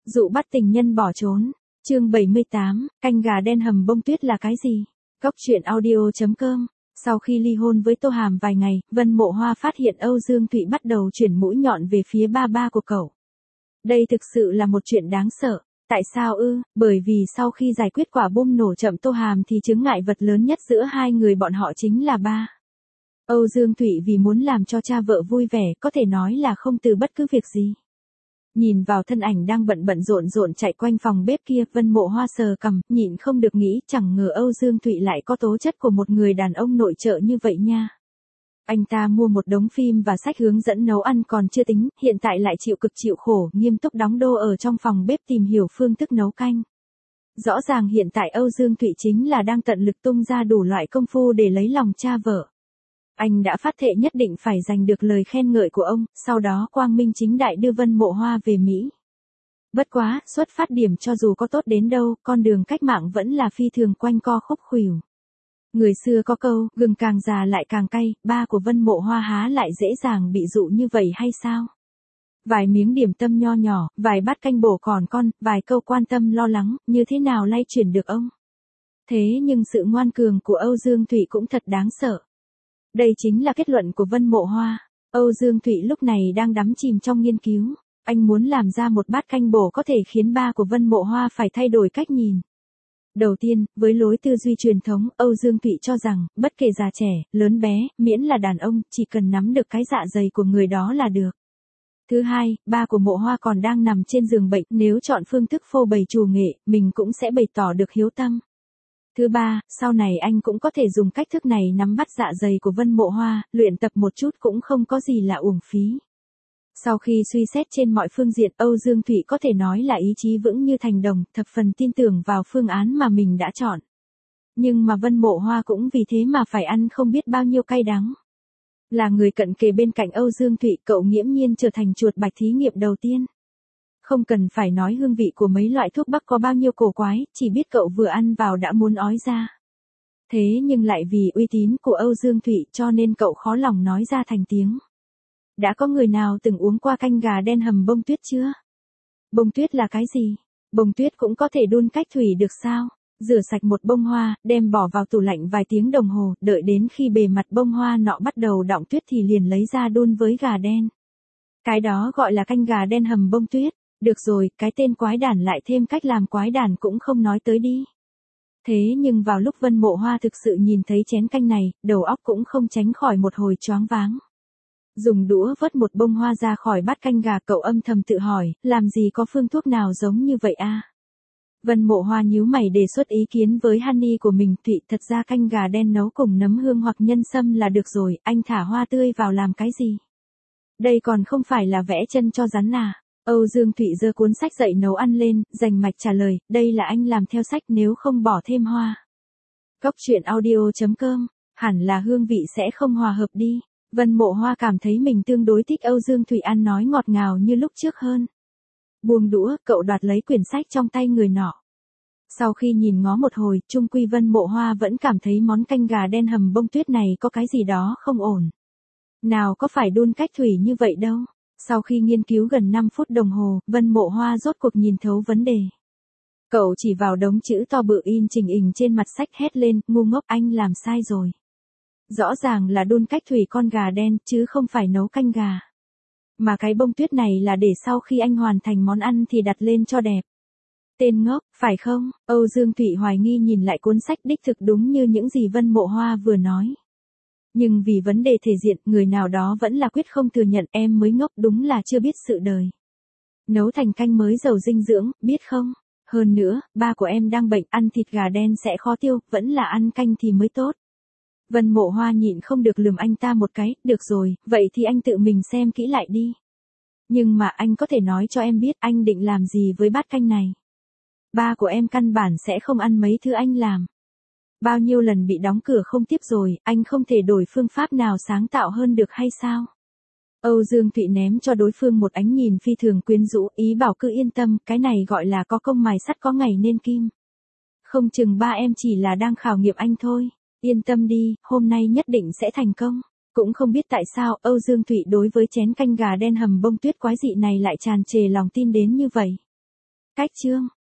Dụ bắt tình nhân bỏ trốn. Chương 78, canh gà đen hầm bông tuyết là cái gì? Cóc truyện audio.com. Sau khi ly hôn với Tô Hàm vài ngày, Vân Mộ Hoa phát hiện Âu Dương Thụy bắt đầu chuyển mũi nhọn về phía ba của cậu. Đây thực sự là một chuyện đáng sợ. Tại sao ư? Bởi vì sau khi giải quyết quả bom nổ chậm Tô Hàm thì chướng ngại vật lớn nhất giữa hai người bọn họ chính là ba. Âu Dương Thụy vì muốn làm cho cha vợ vui vẻ, có thể nói là không từ bất cứ việc gì. Nhìn vào thân ảnh đang bận rộn chạy quanh phòng bếp kia, Vân Mộ Hoa sờ cằm, nhịn không được nghĩ, chẳng ngờ Âu Dương Thụy lại có tố chất của một người đàn ông nội trợ như vậy nha. Anh ta mua một đống phim và sách hướng dẫn nấu ăn còn chưa tính, hiện tại lại chịu cực chịu khổ, nghiêm túc đóng đô ở trong phòng bếp tìm hiểu phương thức nấu canh. Rõ ràng hiện tại Âu Dương Thụy chính là đang tận lực tung ra đủ loại công phu để lấy lòng cha vợ. Anh đã phát thệ nhất định phải giành được lời khen ngợi của ông, sau đó quang minh chính đại đưa Vân Mộ Hoa về Mỹ. Bất quá, xuất phát điểm cho dù có tốt đến đâu, con đường cách mạng vẫn là phi thường quanh co khúc khuỷu. Người xưa có câu, gừng càng già lại càng cay, ba của Vân Mộ Hoa há lại dễ dàng bị dụ như vậy hay sao? Vài miếng điểm tâm nho nhỏ, vài bát canh bổ còn con, vài câu quan tâm lo lắng, như thế nào lay chuyển được ông? Thế nhưng sự ngoan cường của Âu Dương Thụy cũng thật đáng sợ. Đây chính là kết luận của Vân Mộ Hoa. Âu Dương Thụy lúc này đang đắm chìm trong nghiên cứu. Anh muốn làm ra một bát canh bổ có thể khiến ba của Vân Mộ Hoa phải thay đổi cách nhìn. Đầu tiên, với lối tư duy truyền thống, Âu Dương Thụy cho rằng, bất kể già trẻ, lớn bé, miễn là đàn ông, chỉ cần nắm được cái dạ dày của người đó là được. Thứ hai, ba của Mộ Hoa còn đang nằm trên giường bệnh, nếu chọn phương thức phô bày trù nghệ, mình cũng sẽ bày tỏ được hiếu tâm. Thứ ba, sau này anh cũng có thể dùng cách thức này nắm bắt dạ dày của Vân Mộ Hoa, luyện tập một chút cũng không có gì là uổng phí. Sau khi suy xét trên mọi phương diện, Âu Dương Thụy có thể nói là ý chí vững như thành đồng, thập phần tin tưởng vào phương án mà mình đã chọn. Nhưng mà Vân Mộ Hoa cũng vì thế mà phải ăn không biết bao nhiêu cay đắng. Là người cận kề bên cạnh Âu Dương Thụy, cậu nghiễm nhiên trở thành chuột bạch thí nghiệm đầu tiên. Không cần phải nói hương vị của mấy loại thuốc bắc có bao nhiêu cổ quái, chỉ biết cậu vừa ăn vào đã muốn ói ra. Thế nhưng lại vì uy tín của Âu Dương Thụy cho nên cậu khó lòng nói ra thành tiếng. Đã có người nào từng uống qua canh gà đen hầm bông tuyết chưa? Bông tuyết là cái gì? Bông tuyết cũng có thể đun cách thủy được sao? Rửa sạch một bông hoa, đem bỏ vào tủ lạnh vài tiếng đồng hồ, đợi đến khi bề mặt bông hoa nọ bắt đầu đọng tuyết thì liền lấy ra đun với gà đen. Cái đó gọi là canh gà đen hầm bông tuyết. Được rồi, cái tên quái đản lại thêm cách làm quái đản cũng không nói tới đi. Thế nhưng vào lúc Vân Mộ Hoa thực sự nhìn thấy chén canh này, đầu óc cũng không tránh khỏi một hồi choáng váng. Dùng đũa vớt một bông hoa ra khỏi bát canh gà, cậu âm thầm tự hỏi, làm gì có phương thuốc nào giống như vậy a? Vân Mộ Hoa nhíu mày đề xuất ý kiến với Honey của mình, Thụy, thật ra canh gà đen nấu cùng nấm hương hoặc nhân sâm là được rồi, anh thả hoa tươi vào làm cái gì? Đây còn không phải là vẽ chân cho rắn à? Âu Dương Thụy giơ cuốn sách dậy nấu ăn lên, rành mạch trả lời, đây là anh làm theo sách nếu không bỏ thêm hoa. Cóc truyện audio.com, hẳn là hương vị sẽ không hòa hợp đi. Vân Mộ Hoa cảm thấy mình tương đối thích Âu Dương Thụy ăn nói ngọt ngào như lúc trước hơn. Buông đũa, cậu đoạt lấy quyển sách trong tay người nọ. Sau khi nhìn ngó một hồi, chung quy Vân Mộ Hoa vẫn cảm thấy món canh gà đen hầm bông tuyết này có cái gì đó không ổn. Nào có phải đun cách thủy như vậy đâu. Sau khi nghiên cứu gần 5 phút đồng hồ, Vân Mộ Hoa rốt cuộc nhìn thấu vấn đề. Cậu chỉ vào đống chữ to bự in chình ình trên mặt sách hét lên, ngu ngốc, anh làm sai rồi. Rõ ràng là đun cách thủy con gà đen, chứ không phải nấu canh gà. Mà cái bông tuyết này là để sau khi anh hoàn thành món ăn thì đặt lên cho đẹp. Tên ngốc, phải không? Âu Dương Thụy hoài nghi nhìn lại cuốn sách, đích thực đúng như những gì Vân Mộ Hoa vừa nói. Nhưng vì vấn đề thể diện, người nào đó vẫn là quyết không thừa nhận, em mới ngốc, đúng là chưa biết sự đời. Nấu thành canh mới giàu dinh dưỡng, biết không? Hơn nữa, ba của em đang bệnh, ăn thịt gà đen sẽ khó tiêu, vẫn là ăn canh thì mới tốt. Vân Mộ Hoa nhịn không được lườm anh ta một cái, được rồi, vậy thì anh tự mình xem kỹ lại đi. Nhưng mà anh có thể nói cho em biết anh định làm gì với bát canh này. Ba của em căn bản sẽ không ăn mấy thứ anh làm. Bao nhiêu lần bị đóng cửa không tiếp rồi, anh không thể đổi phương pháp nào sáng tạo hơn được hay sao? Âu Dương Thụy ném cho đối phương một ánh nhìn phi thường quyến rũ, ý bảo cứ yên tâm, cái này gọi là có công mài sắt có ngày nên kim. Không chừng ba em chỉ là đang khảo nghiệm anh thôi. Yên tâm đi, hôm nay nhất định sẽ thành công. Cũng không biết tại sao Âu Dương Thụy đối với chén canh gà đen hầm bông tuyết quái dị này lại tràn trề lòng tin đến như vậy. Cách chương